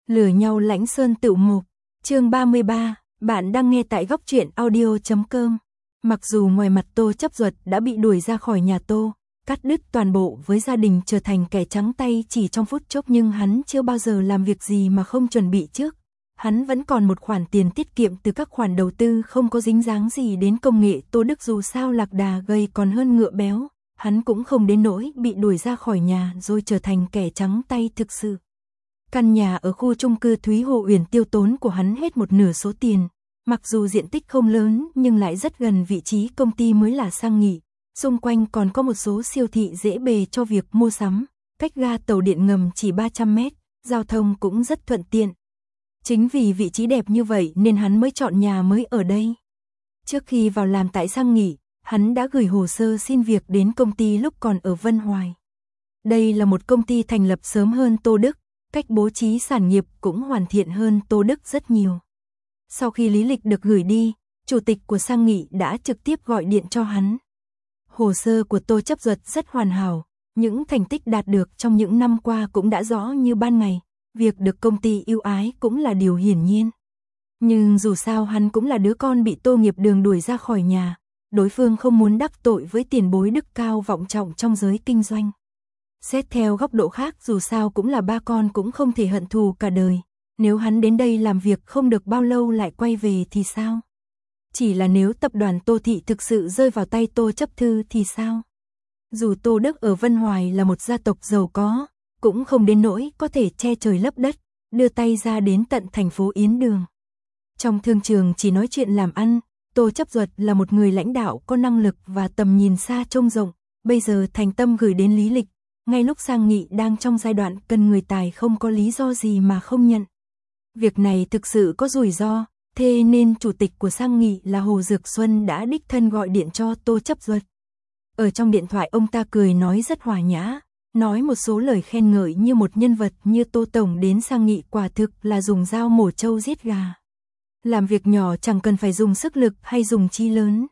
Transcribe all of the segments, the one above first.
Lừa nhau Lãnh Sơn Tựu Mục, chương 33, bạn đang nghe tại góc truyện audio.com. Mặc dù ngoài mặt Tô Chấp Duật đã bị đuổi ra khỏi nhà Tô, cắt đứt toàn bộ với gia đình, trở thành kẻ trắng tay chỉ trong phút chốc, nhưng hắn chưa bao giờ làm việc gì mà không chuẩn bị trước. Hắn vẫn còn một khoản tiền tiết kiệm từ các khoản đầu tư không có dính dáng gì đến công nghệ. Tô Đức dù sao lạc đà gầy còn hơn ngựa béo, hắn cũng không đến nỗi bị đuổi ra khỏi nhà rồi trở thành kẻ trắng tay thực sự. Căn nhà ở khu chung cư Thúy Hồ Uyển tiêu tốn của hắn hết một nửa số tiền, mặc dù diện tích không lớn nhưng lại rất gần vị trí công ty mới là Sang Nghị, xung quanh còn có một số siêu thị dễ bề cho việc mua sắm, cách ga tàu điện ngầm chỉ 300 mét, giao thông cũng rất thuận tiện. Chính vì vị trí đẹp như vậy nên hắn mới chọn nhà mới ở đây. Trước khi vào làm tại Sang Nghị, hắn đã gửi hồ sơ xin việc đến công ty lúc còn ở Vân Hoài. Đây là một công ty thành lập sớm hơn Tô Đức, cách bố trí sản nghiệp cũng hoàn thiện hơn Tô Đức rất nhiều. Sau khi lý lịch được gửi đi, chủ tịch của Sang Nghị đã trực tiếp gọi điện cho hắn. Hồ sơ của Tô Chấp Duật rất hoàn hảo, những thành tích đạt được trong những năm qua cũng đã rõ như ban ngày, việc được công ty ưu ái cũng là điều hiển nhiên. Nhưng dù sao hắn cũng là đứa con bị Tô Nghiệp Đường đuổi ra khỏi nhà, đối phương không muốn đắc tội với tiền bối đức cao vọng trọng trong giới kinh doanh. Xét theo góc độ khác, dù sao cũng là ba con, cũng không thể hận thù cả đời. Nếu hắn đến đây làm việc không được bao lâu lại quay về thì sao? Chỉ là nếu tập đoàn Tô Thị thực sự rơi vào tay Tô Chấp Thư thì sao? Dù Tô Đức ở Vân Hoài là một gia tộc giàu có, cũng không đến nỗi có thể che trời lấp đất, đưa tay ra đến tận thành phố Yến Đường. Trong thương trường chỉ nói chuyện làm ăn, Tô Chấp Duật là một người lãnh đạo có năng lực và tầm nhìn xa trông rộng, bây giờ thành tâm gửi đến lý lịch. Ngay lúc Sang Nghị đang trong giai đoạn cần người tài, không có lý do gì mà không nhận. Việc này thực sự có rủi ro, thế nên chủ tịch của Sang Nghị là Hồ Dược Xuân đã đích thân gọi điện cho Tô Chấp Duật. Ở trong điện thoại ông ta cười nói rất hòa nhã, nói một số lời khen ngợi như một nhân vật như Tô Tổng đến Sang Nghị quả thực là dùng dao mổ trâu giết gà. Làm việc nhỏ chẳng cần phải dùng sức lực hay dùng chi lớn.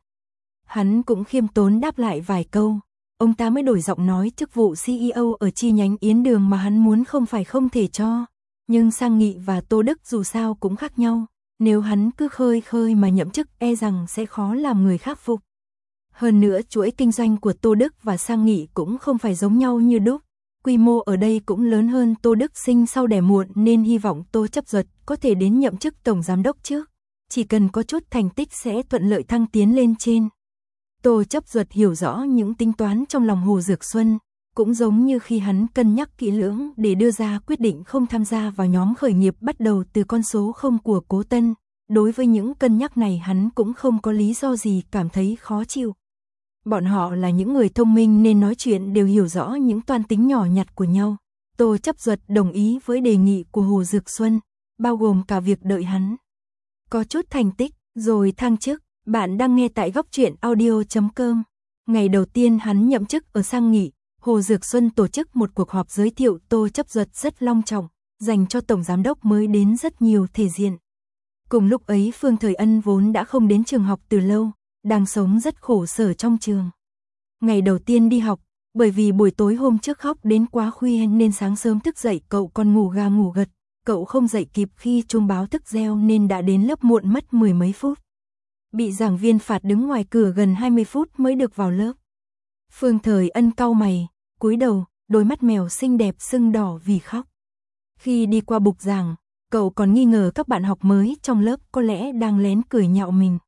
Hắn cũng khiêm tốn đáp lại vài câu. Ông ta mới đổi giọng nói chức vụ CEO ở chi nhánh Yến Đường mà hắn muốn không phải không thể cho. Nhưng Sang Nghị và Tô Đức dù sao cũng khác nhau. Nếu hắn cứ khơi khơi mà nhậm chức e rằng sẽ khó làm người khác phục. Hơn nữa chuỗi kinh doanh của Tô Đức và Sang Nghị cũng không phải giống nhau như đúc. Quy mô ở đây cũng lớn hơn. Tô Đức sinh sau đẻ muộn nên hy vọng Tô Chấp Duật có thể đến nhậm chức tổng giám đốc trước. Chỉ cần có chút thành tích sẽ thuận lợi thăng tiến lên trên. Tô Chấp Duật hiểu rõ những tính toán trong lòng Hồ Dược Xuân, cũng giống như khi hắn cân nhắc kỹ lưỡng để đưa ra quyết định không tham gia vào nhóm khởi nghiệp bắt đầu từ con số 0 của Cố Tân. Đối với những cân nhắc này hắn cũng không có lý do gì cảm thấy khó chịu. Bọn họ là những người thông minh nên nói chuyện đều hiểu rõ những toan tính nhỏ nhặt của nhau. Tô Chấp Duật đồng ý với đề nghị của Hồ Dược Xuân, bao gồm cả việc đợi hắn có chút thành tích rồi thăng chức. Bạn đang nghe tại góc truyện audio.com. Ngày đầu tiên hắn nhậm chức ở Sang Nghị, Hồ Dược Xuân tổ chức một cuộc họp giới thiệu Tô Chấp Duật rất long trọng, dành cho tổng giám đốc mới đến rất nhiều thể diện. Cùng lúc ấy Phương Thời Ân vốn đã không đến trường học từ lâu, đang sống rất khổ sở trong trường. Ngày đầu tiên đi học, bởi vì buổi tối hôm trước khóc đến quá khuya nên sáng sớm thức dậy cậu còn ngủ gà ngủ gật, cậu không dậy kịp khi chuông báo thức reo nên đã đến lớp muộn mất mười mấy phút. Bị giảng viên phạt đứng ngoài cửa gần 20 phút mới được vào lớp. Phương Thời Ân cau mày, cúi đầu, đôi mắt mèo xinh đẹp sưng đỏ vì khóc. Khi đi qua bục giảng, cậu còn nghi ngờ các bạn học mới trong lớp có lẽ đang lén cười nhạo mình.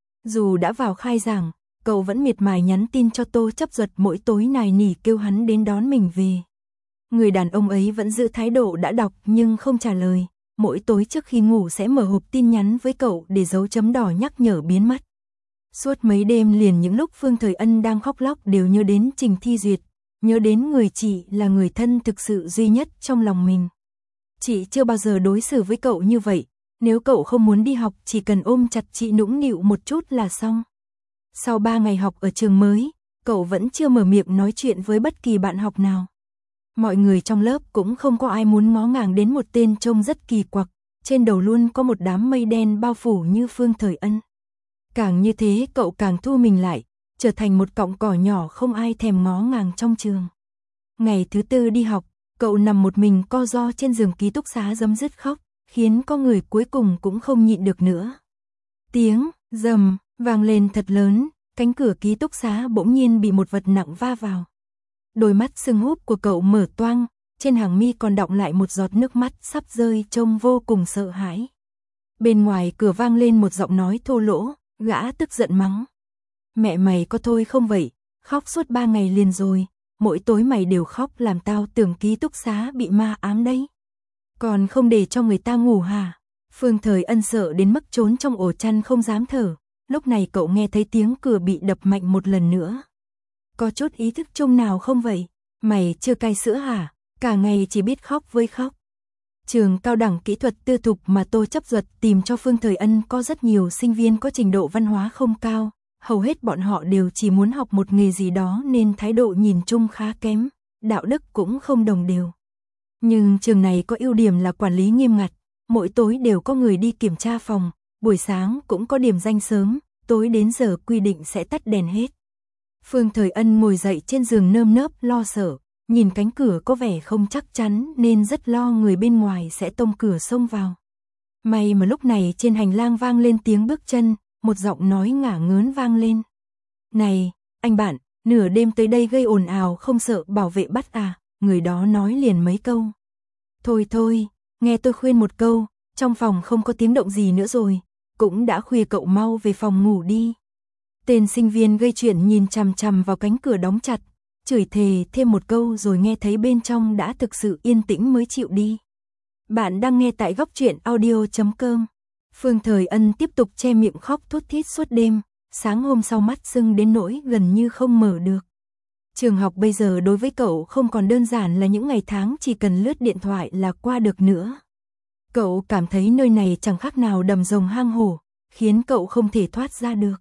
Dù đã vào khai giảng, cậu vẫn miệt mài nhắn tin cho Tô Chấp Duật mỗi tối nài nỉ kêu hắn đến đón mình về. Người đàn ông ấy vẫn giữ thái độ đã đọc nhưng không trả lời. Mỗi tối trước khi ngủ sẽ mở hộp tin nhắn với cậu để dấu chấm đỏ nhắc nhở biến mất. Suốt mấy đêm liền những lúc Phương Thời Ân đang khóc lóc đều nhớ đến Trình Thi Duyệt, nhớ đến người chị là người thân thực sự duy nhất trong lòng mình. Chị chưa bao giờ đối xử với cậu như vậy, nếu cậu không muốn đi học chỉ cần ôm chặt chị nũng nịu một chút là xong. Sau 3 ngày học ở trường mới, cậu vẫn chưa mở miệng nói chuyện với bất kỳ bạn học nào. Mọi người trong lớp cũng không có ai muốn ngó ngàng đến một tên trông rất kỳ quặc, trên đầu luôn có một đám mây đen bao phủ như Phương Thời Ân. Càng như thế cậu càng thu mình lại, trở thành một cọng cỏ nhỏ không ai thèm ngó ngàng trong trường. Ngày thứ tư đi học, Cậu nằm một mình co ro trên giường ký túc xá rấm rứt khóc, khiến có người cuối cùng cũng không nhịn được nữa. Tiếng rầm vang lên thật lớn, cánh cửa ký túc xá bỗng nhiên bị một vật nặng va vào. Đôi mắt sưng húp của cậu mở toang, trên hàng mi còn đọng lại một giọt nước mắt sắp rơi, trông vô cùng sợ hãi. Bên ngoài cửa vang lên một giọng nói thô lỗ, gã tức giận mắng. Mẹ mày có thôi không vậy, khóc suốt 3 ngày liền rồi, mỗi tối mày đều khóc làm tao tưởng ký túc xá bị ma ám đấy. Còn không để cho người ta ngủ hả? Phương Thời Ân sợ đến mức trốn trong ổ chăn không dám thở, lúc này cậu nghe thấy tiếng cửa bị đập mạnh một lần nữa. Có chút ý thức chung nào không vậy? Mày chưa cai sữa hả? Cả ngày chỉ biết khóc với khóc. Trường cao đẳng kỹ thuật tư thục mà Tô Chấp Duật tìm cho Phương Thời Ân có rất nhiều sinh viên có trình độ văn hóa không cao, hầu hết bọn họ đều chỉ muốn học một nghề gì đó nên thái độ nhìn chung khá kém, đạo đức cũng không đồng đều. Nhưng trường này có ưu điểm là quản lý nghiêm ngặt, mỗi tối đều có người đi kiểm tra phòng, buổi sáng cũng có điểm danh sớm, tối đến giờ quy định sẽ tắt đèn hết. Phương Thời Ân ngồi dậy trên giường nơm nớp lo sợ, nhìn cánh cửa có vẻ không chắc chắn nên rất lo người bên ngoài sẽ tông cửa xông vào. May mà lúc này trên hành lang vang lên tiếng bước chân, một giọng nói ngả ngớn vang lên. Này, anh bạn, nửa đêm tới đây gây ồn ào không sợ bảo vệ bắt à? Người đó nói liền mấy câu. Thôi thôi, nghe tôi khuyên một câu, trong phòng không có tiếng động gì nữa rồi, cũng đã khuya cậu mau về phòng ngủ đi. Tên sinh viên gây chuyện nhìn chằm chằm vào cánh cửa đóng chặt, chửi thề thêm một câu rồi nghe thấy bên trong đã thực sự yên tĩnh mới chịu đi. Bạn đang nghe tại góc truyện audio.com. Phương Thời Ân tiếp tục che miệng khóc thút thít suốt đêm, sáng hôm sau mắt sưng đến nỗi gần như không mở được. Trường học bây giờ đối với cậu không còn đơn giản là những ngày tháng chỉ cần lướt điện thoại là qua được nữa. Cậu cảm thấy nơi này chẳng khác nào đầm rồng hang hổ, khiến cậu không thể thoát ra được.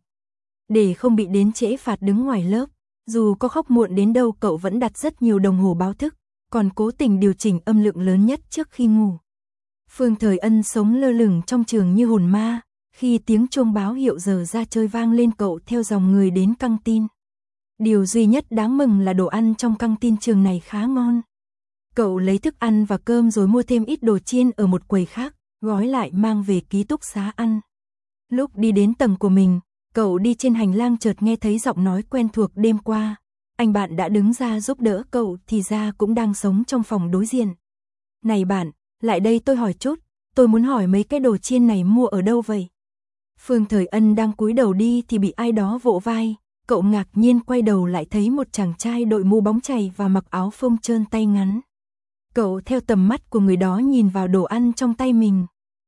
Để không bị đến trễ phạt đứng ngoài lớp, dù có khóc muộn đến đâu cậu vẫn đặt rất nhiều đồng hồ báo thức, còn cố tình điều chỉnh âm lượng lớn nhất trước khi ngủ. Phương Thời Ân sống lơ lửng trong trường như hồn ma, khi tiếng chuông báo hiệu giờ ra chơi vang lên cậu theo dòng người đến căng tin. Điều duy nhất đáng mừng là đồ ăn trong căng tin trường này khá ngon. Cậu lấy thức ăn và cơm rồi mua thêm ít đồ chiên ở một quầy khác, gói lại mang về ký túc xá ăn. Lúc đi đến tầng của mình, cậu đi trên hành lang chợt nghe thấy giọng nói quen thuộc đêm qua. Anh bạn đã đứng ra giúp đỡ cậu thì ra cũng đang sống trong phòng đối diện. Này bạn, lại đây tôi hỏi chút, tôi muốn hỏi mấy cái đồ chiên này mua ở đâu vậy? Phương Thời Ân đang cúi đầu đi thì bị ai đó vỗ vai, cậu ngạc nhiên quay đầu lại thấy một chàng trai đội mũ bóng chày và mặc áo phông trơn tay ngắn. Cậu theo tầm mắt của người đó nhìn vào đồ ăn trong tay mình.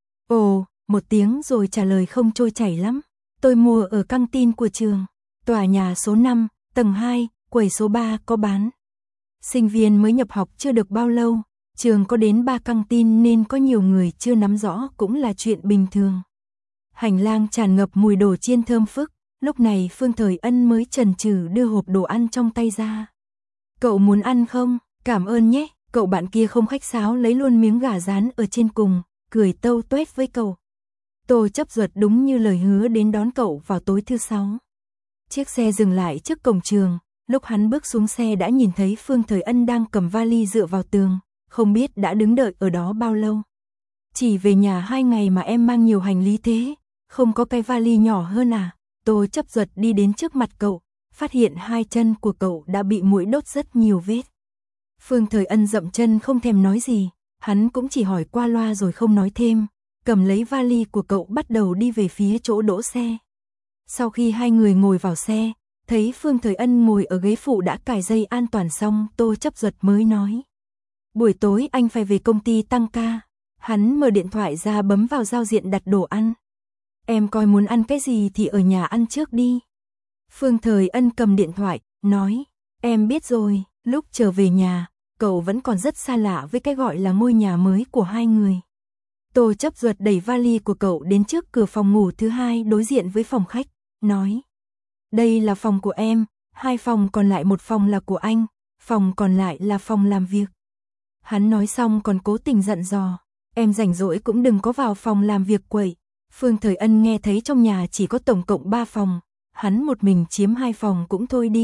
Ồ, một tiếng rồi trả lời không trôi chảy lắm. Tôi mua ở căng tin của trường, tòa nhà số 5, tầng 2, quầy số 3 có bán. Sinh viên mới nhập học chưa được bao lâu, trường có đến 3 căng tin nên có nhiều người chưa nắm rõ cũng là chuyện bình thường. Hành lang tràn ngập mùi đồ chiên thơm phức, lúc này Phương Thời Ân mới chần chừ đưa hộp đồ ăn trong tay ra. Cậu muốn ăn không? Cảm ơn nhé. Cậu bạn kia không khách sáo lấy luôn miếng gà rán ở trên cùng, cười tâu tuét với cậu. Tô Chấp Duật đúng như lời hứa đến đón cậu vào tối thứ 6. Chiếc xe dừng lại trước cổng trường, lúc hắn bước xuống xe đã nhìn thấy Phương Thời Ân đang cầm vali dựa vào tường, không biết đã đứng đợi ở đó bao lâu. Chỉ về nhà 2 ngày mà em mang nhiều hành lý thế, không có cái vali nhỏ hơn à? Tô Chấp Duật đi đến trước mặt cậu, phát hiện 2 chân của cậu đã bị muỗi đốt rất nhiều vết. Phương Thời Ân dậm chân không thèm nói gì, hắn cũng chỉ hỏi qua loa rồi không nói thêm, cầm lấy vali của cậu bắt đầu đi về phía chỗ đỗ xe. Sau khi hai người ngồi vào xe, thấy Phương Thời Ân ngồi ở ghế phụ đã cài dây an toàn xong, Tô Chấp Duật mới nói. Buổi tối anh phải về công ty tăng ca. Hắn mở điện thoại ra bấm vào giao diện đặt đồ ăn. Em coi muốn ăn cái gì thì ở nhà ăn trước đi. Phương Thời Ân cầm điện thoại, nói. Em biết rồi. Lúc trở về nhà, cậu vẫn còn rất xa lạ với cái gọi là ngôi nhà mới của hai người. Tô Chấp Duật đẩy vali của cậu đến trước cửa phòng ngủ thứ 2 đối diện với phòng khách, nói. Đây là phòng của em, 2 phòng còn lại, 1 phòng là của anh, phòng còn lại là phòng làm việc. Hắn nói xong còn cố tình dặn dò, em rảnh rỗi cũng đừng có vào phòng làm việc quậy. Phương Thời Ân nghe thấy trong nhà chỉ có tổng cộng 3 phòng, hắn một mình chiếm 2 phòng cũng thôi đi,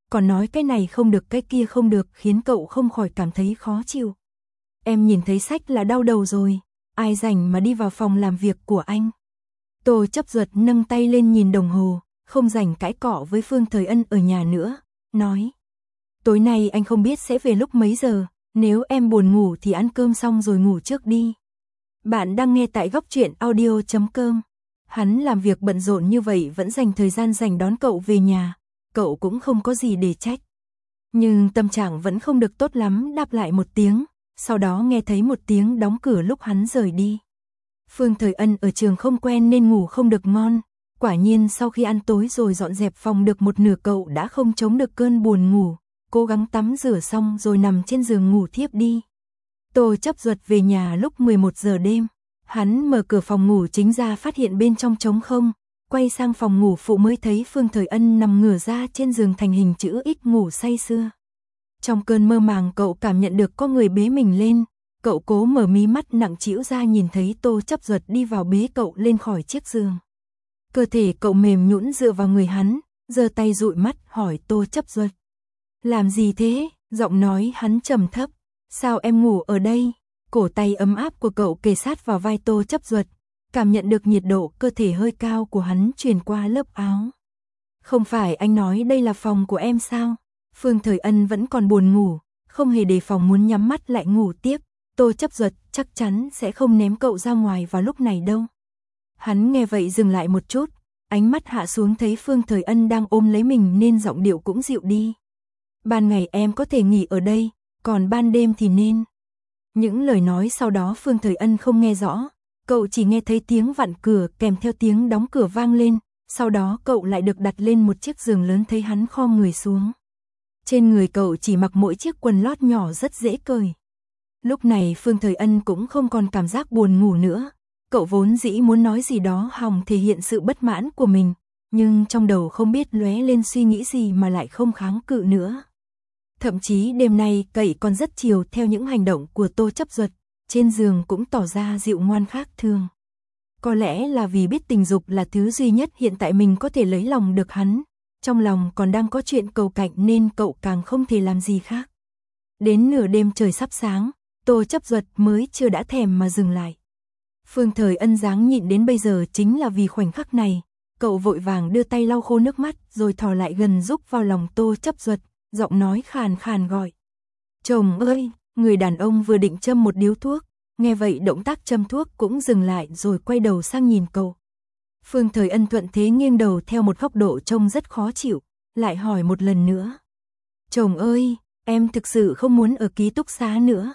còn nói cái này không được cái kia không được khiến cậu không khỏi cảm thấy khó chịu. Em nhìn thấy sách là đau đầu rồi, ai rảnh mà đi vào phòng làm việc của anh. Tô Chấp Duật nâng tay lên nhìn đồng hồ, không rảnh cãi cọ với Phương Thời Ân ở nhà nữa, nói. Tối nay anh không biết sẽ về lúc mấy giờ, nếu em buồn ngủ thì ăn cơm xong rồi ngủ trước đi. Bạn đang nghe tại góc truyện audio.com. Hắn làm việc bận rộn như vậy vẫn dành thời gian dành đón cậu về nhà, cậu cũng không có gì để trách. Nhưng tâm trạng vẫn không được tốt lắm, đáp lại một tiếng, sau đó nghe thấy một tiếng đóng cửa lúc hắn rời đi. Phương Thời Ân ở trường không quen nên ngủ không được ngon, quả nhiên sau khi ăn tối rồi dọn dẹp phòng được một nửa cậu đã không chống được cơn buồn ngủ, cố gắng tắm rửa xong rồi nằm trên giường ngủ thiếp đi. Tô Chấp Duật về nhà lúc 11 giờ đêm, hắn mở cửa phòng ngủ chính ra phát hiện bên trong trống không, quay sang phòng ngủ phụ mới thấy Phương Thời Ân nằm ngửa ra trên giường thành hình chữ X ngủ say sưa. Trong cơn mơ màng cậu cảm nhận được có người bế mình lên, cậu cố mở mí mắt nặng trĩu ra nhìn thấy Tô Chấp Duật đi vào bế cậu lên khỏi chiếc giường. Cơ thể cậu mềm nhũn dựa vào người hắn, giơ tay dụi mắt hỏi Tô Chấp Duật. Làm gì thế? Giọng nói hắn trầm thấp. Sao em ngủ ở đây? Cổ tay ấm áp của cậu kề sát vào vai Tô Chấp Duật, cảm nhận được nhiệt độ cơ thể hơi cao của hắn truyền qua lớp áo. Không phải anh nói đây là phòng của em sao? Phương Thời Ân vẫn còn buồn ngủ, không hề đề phòng muốn nhắm mắt lại ngủ tiếp. Tô Chấp Duật chắc chắn sẽ không ném cậu ra ngoài vào lúc này đâu. Hắn nghe vậy dừng lại một chút, ánh mắt hạ xuống thấy Phương Thời Ân đang ôm lấy mình nên giọng điệu cũng dịu đi. Ban ngày em có thể nghỉ ở đây, còn ban đêm thì nên. Những lời nói sau đó Phương Thời Ân không nghe rõ, cậu chỉ nghe thấy tiếng vặn cửa kèm theo tiếng đóng cửa vang lên, sau đó cậu lại được đặt lên một chiếc giường lớn thấy hắn khom người xuống. Trên người cậu chỉ mặc mỗi chiếc quần lót nhỏ rất dễ cởi. Lúc này Phương Thời Ân cũng không còn cảm giác buồn ngủ nữa, cậu vốn dĩ muốn nói gì đó hòng thể hiện sự bất mãn của mình, nhưng trong đầu không biết lóe lên suy nghĩ gì mà lại không kháng cự nữa. Thậm chí đêm nay cậu còn rất chiều theo những hành động của Tô Chấp Duật, trên giường cũng tỏ ra dịu ngoan khác thường. Có lẽ là vì biết tình dục là thứ duy nhất hiện tại mình có thể lấy lòng được hắn, trong lòng còn đang có chuyện cầu cạnh nên cậu càng không thể làm gì khác. Đến nửa đêm trời sắp sáng, Tô Chấp Duật mới chưa đã thèm mà dừng lại. Phương Thời Ân dáng nhịn đến bây giờ chính là vì khoảnh khắc này, cậu vội vàng đưa tay lau khô nước mắt rồi thò lại gần giúp vào lòng Tô Chấp Duật, giọng nói khàn khàn gọi. Chồng ơi, người đàn ông vừa định châm một điếu thuốc, nghe vậy động tác châm thuốc cũng dừng lại rồi quay đầu sang nhìn cậu. Phương Thời Ân thuận thế nghiêng đầu theo một góc độ trông rất khó chịu, lại hỏi một lần nữa. Chồng ơi, em thực sự không muốn ở ký túc xá nữa.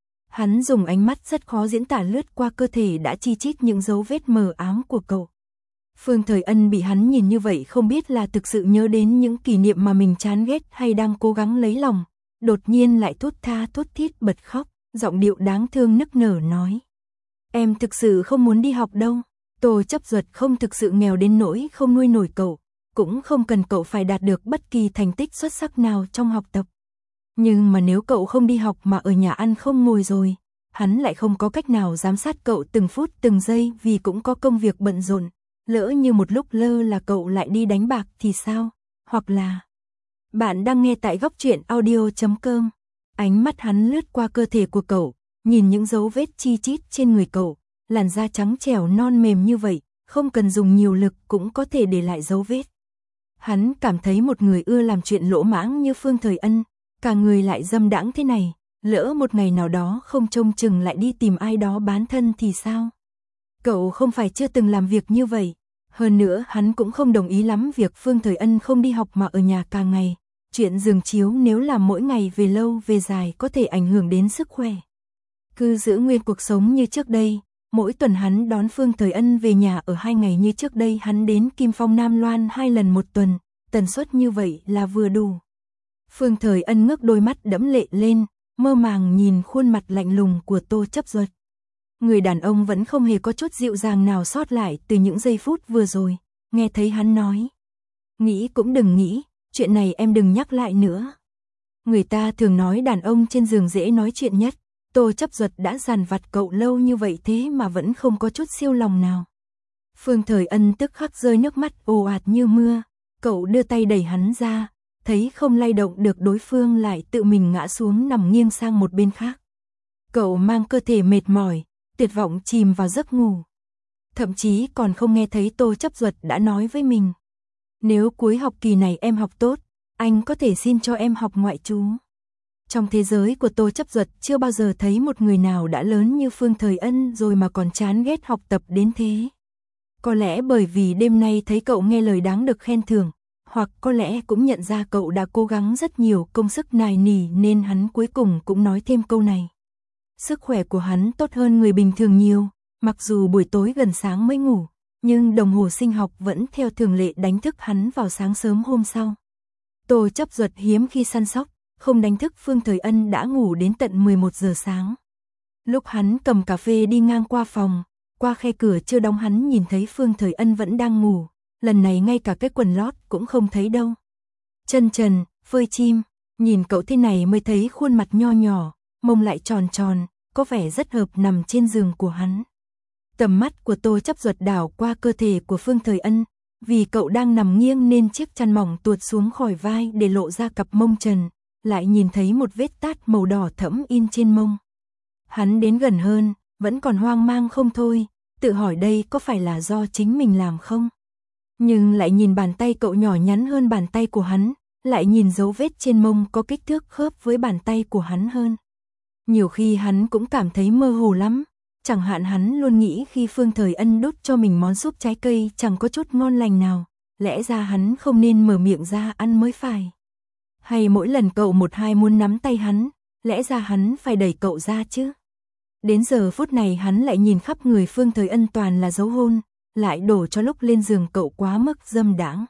Hắn dùng ánh mắt rất khó diễn tả lướt qua cơ thể đã chi chít những dấu vết mờ ám của cậu. Phương Thời Ân bị hắn nhìn như vậy không biết là thực sự nhớ đến những kỷ niệm mà mình chán ghét hay đang cố gắng lấy lòng, đột nhiên lại thút tha thút thít bật khóc, giọng điệu đáng thương nức nở nói. Em thực sự không muốn đi học đâu. Tô Chấp Duật không thực sự nghèo đến nỗi không nuôi nổi cậu, cũng không cần cậu phải đạt được bất kỳ thành tích xuất sắc nào trong học tập. Nhưng mà nếu cậu không đi học mà ở nhà ăn không ngồi rồi, hắn lại không có cách nào giám sát cậu từng phút từng giây vì cũng có công việc bận rộn. Lỡ như một lúc lơ là cậu lại đi đánh bạc thì sao? Hoặc là... Bạn đang nghe tại góc truyện audio.com. Ánh mắt hắn lướt qua cơ thể của cậu, nhìn những dấu vết chi chít trên người cậu, làn da trắng trẻo non mềm như vậy, không cần dùng nhiều lực cũng có thể để lại dấu vết. Hắn cảm thấy một người ưa làm chuyện lỗ mãng như Phương Thời Ân, cả người lại dâm đãng thế này, lỡ một ngày nào đó không trông chừng lại đi tìm ai đó bán thân thì sao? Cậu không phải chưa từng làm việc như vậy, hơn nữa hắn cũng không đồng ý lắm việc Phương Thời Ân không đi học mà ở nhà cả ngày. Chuyện giường chiếu nếu làm mỗi ngày về lâu về dài có thể ảnh hưởng đến sức khỏe. Cứ giữ nguyên cuộc sống như trước đây, mỗi tuần hắn đón Phương Thời Ân về nhà ở 2 ngày như trước đây hắn đến Kim Phong Nam Loan 2 lần một tuần, tần suất như vậy là vừa đủ. Phương Thời Ân ngước đôi mắt đẫm lệ lên, mơ màng nhìn khuôn mặt lạnh lùng của Tô Chấp Duật. Người đàn ông vẫn không hề có chút dịu dàng nào sót lại từ những giây phút vừa rồi, nghe thấy hắn nói. Nghĩ cũng đừng nghĩ, chuyện này em đừng nhắc lại nữa. Người ta thường nói đàn ông trên giường dễ nói chuyện nhất, Tô Chấp Duật đã dằn vặt cậu lâu như vậy thế mà vẫn không có chút siêu lòng nào. Phương Thời Ân tức khắc rơi nước mắt ồ ạt như mưa, cậu đưa tay đẩy hắn ra, thấy không lay động được đối phương lại tự mình ngã xuống nằm nghiêng sang một bên khác. Cậu mang cơ thể mệt mỏi, tuyệt vọng chìm vào giấc ngủ. Thậm chí còn không nghe thấy Tô Chấp Duật đã nói với mình. Nếu cuối học kỳ này em học tốt, anh có thể xin cho em học ngoại trú. Trong thế giới của Tô Chấp Duật chưa bao giờ thấy một người nào đã lớn như Phương Thời Ân rồi mà còn chán ghét học tập đến thế. Có lẽ bởi vì đêm nay thấy cậu nghe lời đáng được khen thưởng, hoặc có lẽ cũng nhận ra cậu đã cố gắng rất nhiều công sức nài nỉ nên hắn cuối cùng cũng nói thêm câu này. Sức khỏe của hắn tốt hơn người bình thường nhiều, mặc dù buổi tối gần sáng mới ngủ, nhưng đồng hồ sinh học vẫn theo thường lệ đánh thức hắn vào sáng sớm hôm sau. Tô Chấp Duật hiếm khi săn sóc, không đánh thức Phương Thời Ân đã ngủ đến tận 11 giờ sáng. Lúc hắn cầm cà phê đi ngang qua phòng, qua khe cửa chưa đóng hắn nhìn thấy Phương Thời Ân vẫn đang ngủ, lần này ngay cả cái quần lót cũng không thấy đâu. Chân trần, phơi chim, nhìn cậu thế này mới thấy khuôn mặt nho nhỏ, mông lại tròn tròn, có vẻ rất hợp nằm trên giường của hắn. Tầm mắt của Tô Chấp Duật đảo qua cơ thể của Phương Thời Ân, vì cậu đang nằm nghiêng nên chiếc chăn mỏng tuột xuống khỏi vai để lộ ra cặp mông trần, lại nhìn thấy một vết tát màu đỏ thẫm in trên mông. Hắn đến gần hơn, vẫn còn hoang mang không thôi, tự hỏi đây có phải là do chính mình làm không? Nhưng lại nhìn bàn tay cậu nhỏ nhắn hơn bàn tay của hắn, lại nhìn dấu vết trên mông có kích thước khớp với bàn tay của hắn hơn. Nhiều khi hắn cũng cảm thấy mơ hồ lắm, chẳng hạn hắn luôn nghĩ khi Phương Thời Ân đút cho mình món súp trái cây chẳng có chút ngon lành nào, lẽ ra hắn không nên mở miệng ra ăn mới phải. Hay mỗi lần cậu một hai muốn nắm tay hắn, lẽ ra hắn phải đẩy cậu ra chứ. Đến giờ phút này hắn lại nhìn khắp người Phương Thời Ân toàn là dấu hôn, lại đổ cho lúc lên giường cậu quá mức dâm đãng.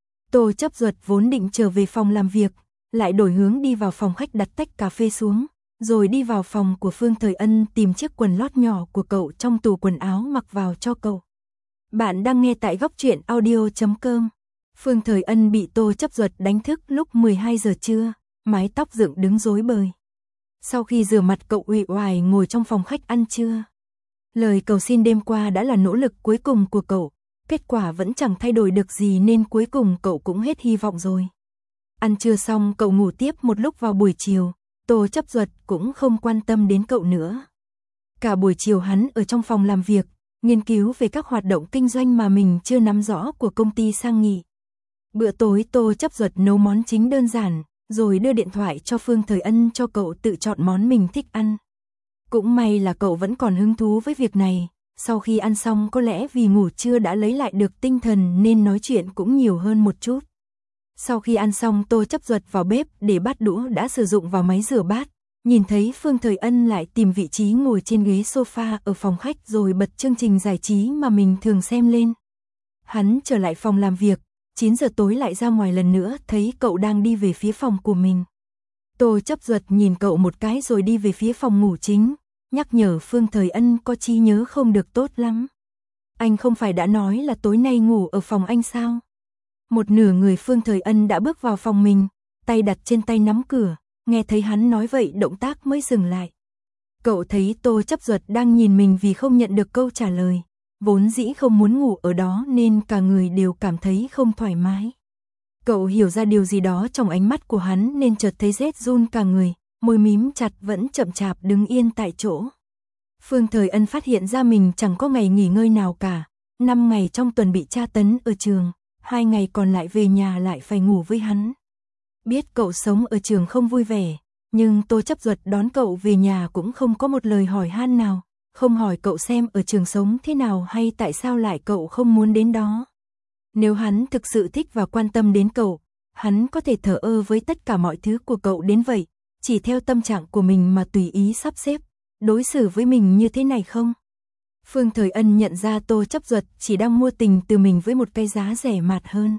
Tô Chấp Duật vốn định trở về phòng làm việc, lại đổi hướng đi vào phòng khách đặt tách cà phê xuống, rồi đi vào phòng của Phương Thời Ân tìm chiếc quần lót nhỏ của cậu trong tủ quần áo mặc vào cho cậu. Bạn đang nghe tại góc truyện audio.com. Phương Thời Ân bị Tô Chấp Duật đánh thức lúc 12 giờ trưa, mái tóc dựng đứng rối bời. Sau khi rửa mặt cậu uể oải ngồi trong phòng khách ăn trưa. Lời cầu xin đêm qua đã là nỗ lực cuối cùng của cậu, kết quả vẫn chẳng thay đổi được gì nên cuối cùng cậu cũng hết hy vọng rồi. Ăn trưa xong cậu ngủ tiếp một lúc vào buổi chiều, Tô Chấp Duật cũng không quan tâm đến cậu nữa. Cả buổi chiều hắn ở trong phòng làm việc, nghiên cứu về các hoạt động kinh doanh mà mình chưa nắm rõ của công ty sang nghị. Bữa tối Tô Chấp Duật nấu món chính đơn giản, rồi đưa điện thoại cho Phương Thời Ân cho cậu tự chọn món mình thích ăn. Cũng may là cậu vẫn còn hứng thú với việc này, sau khi ăn xong có lẽ vì ngủ trưa đã lấy lại được tinh thần nên nói chuyện cũng nhiều hơn một chút. Sau khi ăn xong Tô Chấp Duật vào bếp để bát đũa đã sử dụng vào máy rửa bát, nhìn thấy Phương Thời Ân lại tìm vị trí ngồi trên ghế sofa ở phòng khách rồi bật chương trình giải trí mà mình thường xem lên. Hắn trở lại phòng làm việc, 9 giờ tối lại ra ngoài lần nữa thấy cậu đang đi về phía phòng của mình. Tô Chấp Duật nhìn cậu một cái rồi đi về phía phòng ngủ chính, nhắc nhở Phương Thời Ân có trí nhớ không được tốt lắm. Anh không phải đã nói là tối nay ngủ ở phòng anh sao? Một nửa người Phương Thời Ân đã bước vào phòng mình, tay đặt trên tay nắm cửa, nghe thấy hắn nói vậy động tác mới dừng lại. Cậu thấy Tô Chấp Duật đang nhìn mình vì không nhận được câu trả lời, vốn dĩ không muốn ngủ ở đó nên cả người đều cảm thấy không thoải mái. Cậu hiểu ra điều gì đó trong ánh mắt của hắn nên chợt thấy rét run cả người, môi mím chặt vẫn chậm chạp đứng yên tại chỗ. Phương Thời Ân phát hiện ra mình chẳng có ngày nghỉ ngơi nào cả, 5 ngày trong tuần bị tra tấn ở trường, 2 ngày còn lại về nhà lại phải ngủ với hắn. Biết cậu sống ở trường không vui vẻ, nhưng Tô Chấp Duật đón cậu về nhà cũng không có một lời hỏi han nào, không hỏi cậu xem ở trường sống thế nào hay tại sao lại cậu không muốn đến đó. Nếu hắn thực sự thích và quan tâm đến cậu, hắn có thể thờ ơ với tất cả mọi thứ của cậu đến vậy, chỉ theo tâm trạng của mình mà tùy ý sắp xếp, đối xử với mình như thế này không? Phương Thời Ân nhận ra Tô Chấp Duật chỉ đang mua tình từ mình với một cái giá rẻ mạt hơn.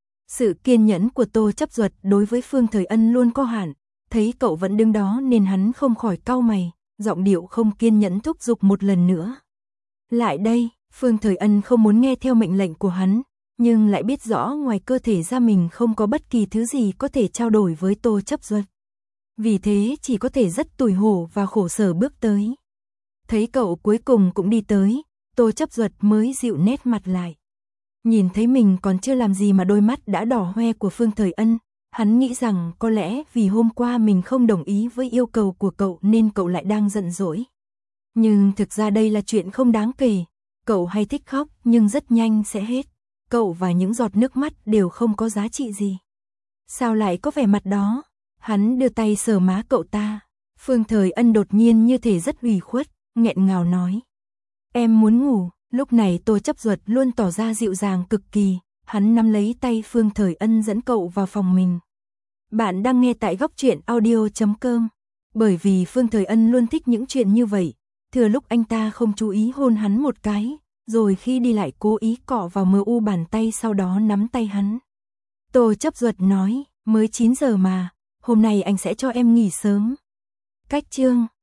Sự kiên nhẫn của Tô Chấp Duật đối với Phương Thời Ân luôn có hạn, thấy cậu vẫn đứng đó nên hắn không khỏi cau mày, giọng điệu không kiên nhẫn thúc giục một lần nữa. Lại đây, Phương Thời Ân không muốn nghe theo mệnh lệnh của hắn, nhưng lại biết rõ ngoài cơ thể ra mình không có bất kỳ thứ gì có thể trao đổi với Tô Chấp Duật. Vì thế chỉ có thể rất tủi hổ và khổ sở bước tới. Thấy cậu cuối cùng cũng đi tới, Tô Chấp Duật mới dịu nét mặt lại. Nhìn thấy mình còn chưa làm gì mà đôi mắt đã đỏ hoe của Phương Thời Ân, Hắn nghĩ rằng có lẽ vì hôm qua mình không đồng ý với yêu cầu của cậu nên cậu lại đang giận dỗi. Nhưng thực ra đây là chuyện không đáng kể. Cậu hay thích khóc nhưng rất nhanh sẽ hết. Cậu và những giọt nước mắt đều không có giá trị gì. Sao lại có vẻ mặt đó? Hắn đưa tay sờ má cậu ta. Phương Thời Ân đột nhiên như thể rất ủy khuất, nghẹn ngào nói. Em muốn ngủ. Lúc này Tô Chấp Duật luôn tỏ ra dịu dàng cực kỳ. Hắn nắm lấy tay Phương Thời Ân dẫn cậu vào phòng mình. Bạn đang nghe tại Góc Truyện Audio.com. Bởi vì Phương Thời Ân luôn thích những chuyện như vậy. Thừa lúc anh ta không chú ý hôn hắn một cái, rồi khi đi lại cố ý cọ vào mờ u bàn tay sau đó nắm tay hắn. Tô Chấp Duật nói, mới 9 giờ mà, hôm nay anh sẽ cho em nghỉ sớm. Cách chương